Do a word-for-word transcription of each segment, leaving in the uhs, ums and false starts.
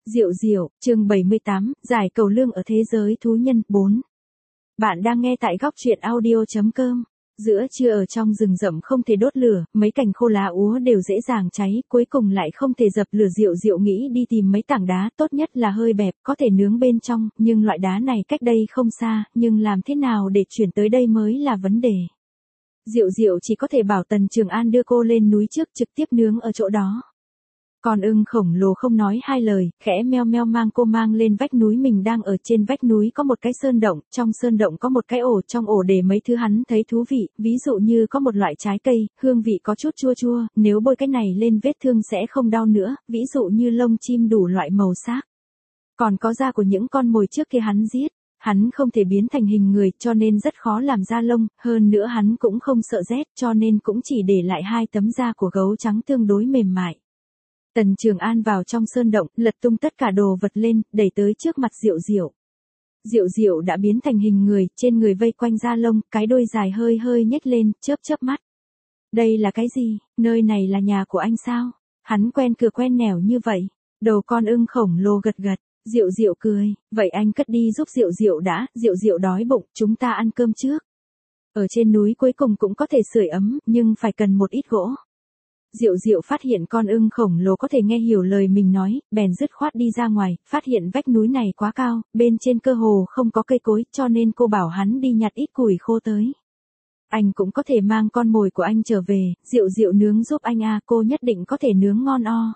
Diệu Diệu, chương bảy mươi tám, giải cầu lương ở thế giới thú nhân, bốn. Bạn đang nghe tại góc truyện audio chấm com. Giữa trưa ở trong rừng rậm không thể đốt lửa, mấy cành khô lá úa đều dễ dàng cháy, cuối cùng lại không thể dập lửa. Diệu Diệu nghĩ đi tìm mấy tảng đá, tốt nhất là hơi bẹp, có thể nướng bên trong, nhưng loại đá này cách đây không xa, nhưng làm thế nào để chuyển tới đây mới là vấn đề. Diệu Diệu chỉ có thể bảo Tần Trường An đưa cô lên núi trước, trực tiếp nướng ở chỗ đó. Con ưng khổng lồ không nói hai lời, khẽ meo meo mang cô mang lên vách núi. Mình đang ở trên vách núi có một cái sơn động, trong sơn động có một cái ổ, trong ổ để mấy thứ hắn thấy thú vị, ví dụ như có một loại trái cây, hương vị có chút chua chua, nếu bôi cái này lên vết thương sẽ không đau nữa, ví dụ như lông chim đủ loại màu sắc. Còn có da của những con mồi trước kia hắn giết. Hắn không thể biến thành hình người cho nên rất khó làm da lông, hơn nữa hắn cũng không sợ rét cho nên cũng chỉ để lại hai tấm da của gấu trắng tương đối mềm mại. Tần Trường An vào trong sơn động, lật tung tất cả đồ vật lên, đẩy tới trước mặt Diệu Diệu. Diệu Diệu đã biến thành hình người, trên người vây quanh da lông, cái đuôi dài hơi hơi nhếch lên, chớp chớp mắt. Đây là cái gì? Nơi này là nhà của anh sao? Hắn quen cửa quen nẻo như vậy. Đầu con ưng khổng lồ gật gật. Diệu Diệu cười, vậy anh cất đi giúp Diệu Diệu đã, Diệu Diệu đói bụng, chúng ta ăn cơm trước. Ở trên núi cuối cùng cũng có thể sưởi ấm, nhưng phải cần một ít gỗ. Diệu Diệu phát hiện con ưng khổng lồ có thể nghe hiểu lời mình nói, bèn dứt khoát đi ra ngoài, phát hiện vách núi này quá cao, bên trên cơ hồ không có cây cối, cho nên cô bảo hắn đi nhặt ít củi khô tới. Anh cũng có thể mang con mồi của anh trở về, Diệu Diệu nướng giúp anh à, cô nhất định có thể nướng ngon o.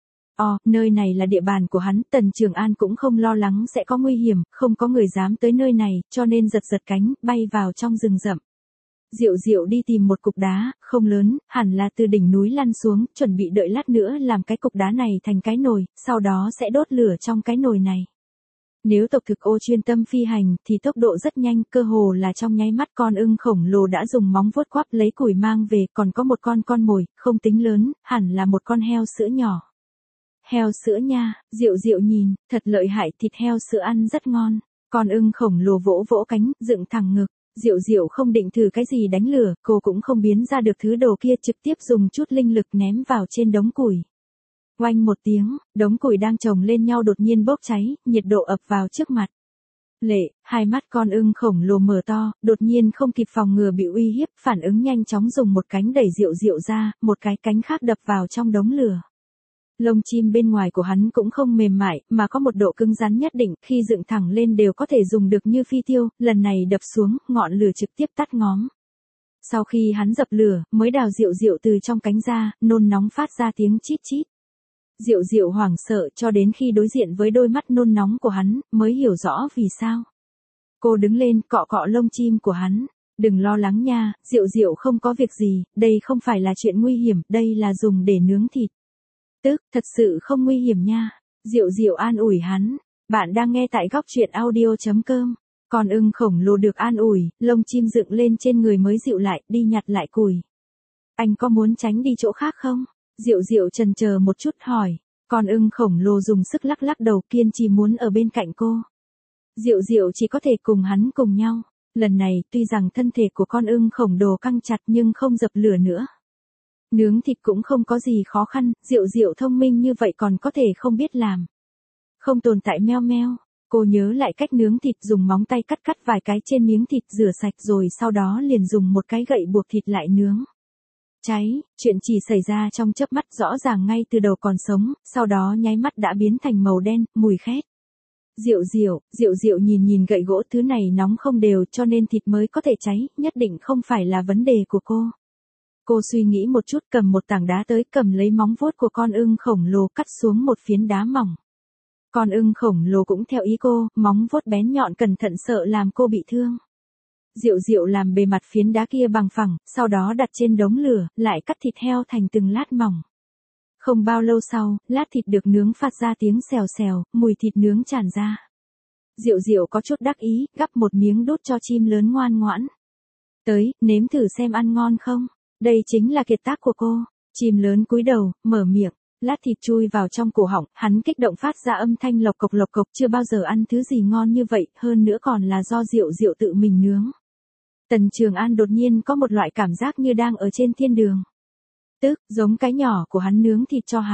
Ồ, nơi này là địa bàn của hắn, Tần Trường An cũng không lo lắng sẽ có nguy hiểm, không có người dám tới nơi này, cho nên giật giật cánh, bay vào trong rừng rậm. Diệu Diệu đi tìm một cục đá, không lớn, hẳn là từ đỉnh núi lăn xuống, chuẩn bị đợi lát nữa làm cái cục đá này thành cái nồi, sau đó sẽ đốt lửa trong cái nồi này. Nếu tộc thực ô chuyên tâm phi hành, thì tốc độ rất nhanh, cơ hồ là trong nháy mắt con ưng khổng lồ đã dùng móng vuốt quắp lấy củi mang về, còn có một con con mồi, không tính lớn, hẳn là một con heo sữa nhỏ. Heo sữa nha, Diệu Diệu nhìn, thật lợi hại, thịt heo sữa ăn rất ngon. Con ưng khổng lồ vỗ vỗ cánh, dựng thẳng ngực. Diệu Diệu không định thử cái gì đánh lửa, cô cũng không biến ra được thứ đồ kia, trực tiếp dùng chút linh lực ném vào trên đống củi. Oanh một tiếng, đống củi đang chồng lên nhau đột nhiên bốc cháy, nhiệt độ ập vào trước mặt. Lệ, hai mắt con ưng khổng lồ mở to, đột nhiên không kịp phòng ngừa bị uy hiếp, phản ứng nhanh chóng dùng một cánh đẩy Diệu Diệu ra, một cái cánh khác đập vào trong đống lửa. Lông chim bên ngoài của hắn cũng không mềm mại, mà có một độ cứng rắn nhất định, khi dựng thẳng lên đều có thể dùng được như phi tiêu, lần này đập xuống, ngọn lửa trực tiếp tắt ngóm. Sau khi hắn dập lửa, mới đào Diệu Diệu từ trong cánh ra, nôn nóng phát ra tiếng chít chít. Diệu Diệu hoảng sợ cho đến khi đối diện với đôi mắt nôn nóng của hắn, mới hiểu rõ vì sao. Cô đứng lên, cọ cọ lông chim của hắn. Đừng lo lắng nha, Diệu Diệu không có việc gì, đây không phải là chuyện nguy hiểm, đây là dùng để nướng thịt. Tức, thật sự không nguy hiểm nha. Diệu Diệu an ủi hắn. Bạn đang nghe tại góc truyện audio chấm com. Con ưng khổng lồ được an ủi, lông chim dựng lên trên người mới dịu lại, đi nhặt lại củi. Anh có muốn tránh đi chỗ khác không? Diệu Diệu chần chờ một chút hỏi. Con ưng khổng lồ dùng sức lắc lắc đầu, kiên trì muốn ở bên cạnh cô. Diệu Diệu chỉ có thể cùng hắn cùng nhau. Lần này, tuy rằng thân thể của con ưng khổng lồ căng chặt nhưng không dập lửa nữa. Nướng thịt cũng không có gì khó khăn, Diệu Diệu thông minh như vậy còn có thể không biết làm. Không tồn tại meo meo, cô nhớ lại cách nướng thịt, dùng móng tay cắt cắt vài cái trên miếng thịt, rửa sạch rồi sau đó liền dùng một cái gậy buộc thịt lại nướng. Cháy, chuyện chỉ xảy ra trong chớp mắt, rõ ràng ngay từ đầu còn sống, sau đó nháy mắt đã biến thành màu đen, mùi khét. Diệu Diệu, Diệu Diệu nhìn nhìn gậy gỗ, thứ này nóng không đều cho nên thịt mới có thể cháy, nhất định không phải là vấn đề của cô. Cô suy nghĩ một chút, cầm một tảng đá tới, cầm lấy móng vuốt của con ưng khổng lồ cắt xuống một phiến đá mỏng. Con ưng khổng lồ cũng theo ý cô, móng vuốt bén nhọn cẩn thận sợ làm cô bị thương. Diệu Diệu làm bề mặt phiến đá kia bằng phẳng, sau đó đặt trên đống lửa, lại cắt thịt heo thành từng lát mỏng. Không bao lâu sau, lát thịt được nướng phát ra tiếng xèo xèo, mùi thịt nướng tràn ra. Diệu Diệu có chút đắc ý, gắp một miếng đút cho chim lớn ngoan ngoãn. Tới, nếm thử xem ăn ngon không? Đây chính là kiệt tác của cô. Chim lớn cúi đầu, mở miệng, lát thịt chui vào trong cổ họng, hắn kích động phát ra âm thanh lộc cộc lộc cộc, chưa bao giờ ăn thứ gì ngon như vậy, hơn nữa còn là do Diệu Diệu tự mình nướng. Tần Trường An đột nhiên có một loại cảm giác như đang ở trên thiên đường. Tức, giống cái nhỏ của hắn nướng thịt cho hắn.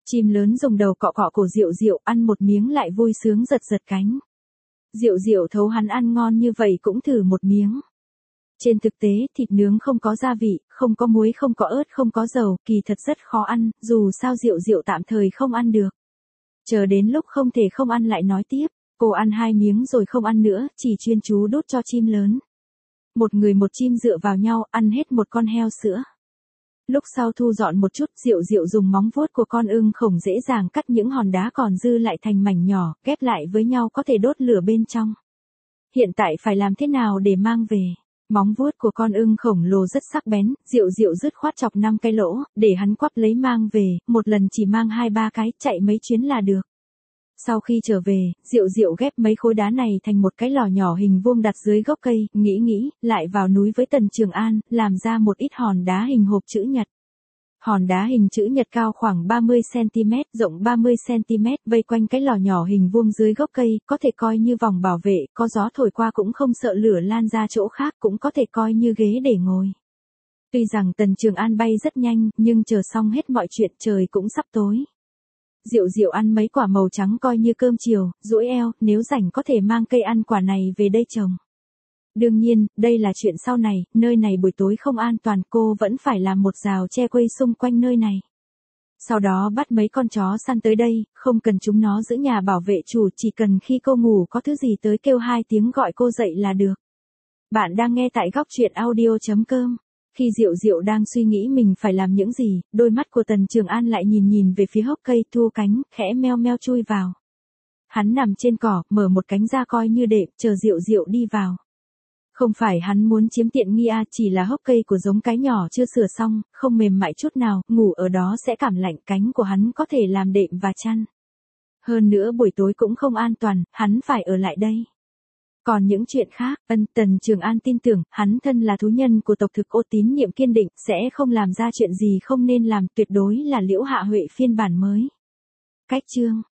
Chim lớn dùng đầu cọ cọ cổ Diệu Diệu, ăn một miếng lại vui sướng giật giật cánh. Diệu Diệu thấu hắn ăn ngon như vậy cũng thử một miếng. Trên thực tế, thịt nướng không có gia vị, không có muối, không có ớt, không có dầu, kỳ thật rất khó ăn, dù sao Diệu Diệu tạm thời không ăn được. Chờ đến lúc không thể không ăn lại nói tiếp, cô ăn hai miếng rồi không ăn nữa, chỉ chuyên chú đút cho chim lớn. Một người một chim dựa vào nhau, ăn hết một con heo sữa. Lúc sau thu dọn một chút, Diệu Diệu dùng móng vuốt của con ưng khổng dễ dàng cắt những hòn đá còn dư lại thành mảnh nhỏ, ghép lại với nhau có thể đốt lửa bên trong. Hiện tại phải làm thế nào để mang về? Móng vuốt của con ưng khổng lồ rất sắc bén, Diệu Diệu dứt khoát chọc năm cái lỗ, để hắn quắp lấy mang về, một lần chỉ mang hai ba cái, chạy mấy chuyến là được. Sau khi trở về, Diệu Diệu ghép mấy khối đá này thành một cái lò nhỏ hình vuông đặt dưới gốc cây, nghĩ nghĩ, lại vào núi với Tần Trường An, làm ra một ít hòn đá hình hộp chữ nhật. Hòn đá hình chữ nhật cao khoảng ba mươi xăng-ti-mét, rộng ba mươi xăng-ti-mét, vây quanh cái lò nhỏ hình vuông dưới gốc cây, có thể coi như vòng bảo vệ, có gió thổi qua cũng không sợ lửa lan ra chỗ khác, cũng có thể coi như ghế để ngồi. Tuy rằng Tần Trường An bay rất nhanh, nhưng chờ xong hết mọi chuyện trời cũng sắp tối. Diệu Diệu ăn mấy quả màu trắng coi như cơm chiều, duỗi eo, nếu rảnh có thể mang cây ăn quả này về đây trồng. Đương nhiên, đây là chuyện sau này, nơi này buổi tối không an toàn, cô vẫn phải làm một rào che quây xung quanh nơi này. Sau đó bắt mấy con chó săn tới đây, không cần chúng nó giữ nhà bảo vệ chủ, chỉ cần khi cô ngủ có thứ gì tới kêu hai tiếng gọi cô dậy là được. Bạn đang nghe tại góc truyện audio chấm com. Khi Diệu Diệu đang suy nghĩ mình phải làm những gì, đôi mắt của Tần Trường An lại nhìn nhìn về phía hốc cây, thu cánh, khẽ meo meo chui vào. Hắn nằm trên cỏ, mở một cánh ra coi như đệm, chờ Diệu Diệu đi vào. Không phải hắn muốn chiếm tiện nghi à, chỉ là hốc cây của giống cái nhỏ chưa sửa xong, không mềm mại chút nào, ngủ ở đó sẽ cảm lạnh, cánh của hắn có thể làm đệm và chăn. Hơn nữa buổi tối cũng không an toàn, hắn phải ở lại đây. Còn những chuyện khác, ân Tần Trường An tin tưởng, hắn thân là thú nhân của tộc Thực Ô, tín nhiệm kiên định, sẽ không làm ra chuyện gì không nên làm, tuyệt đối là Liễu Hạ Huệ phiên bản mới. Cách chương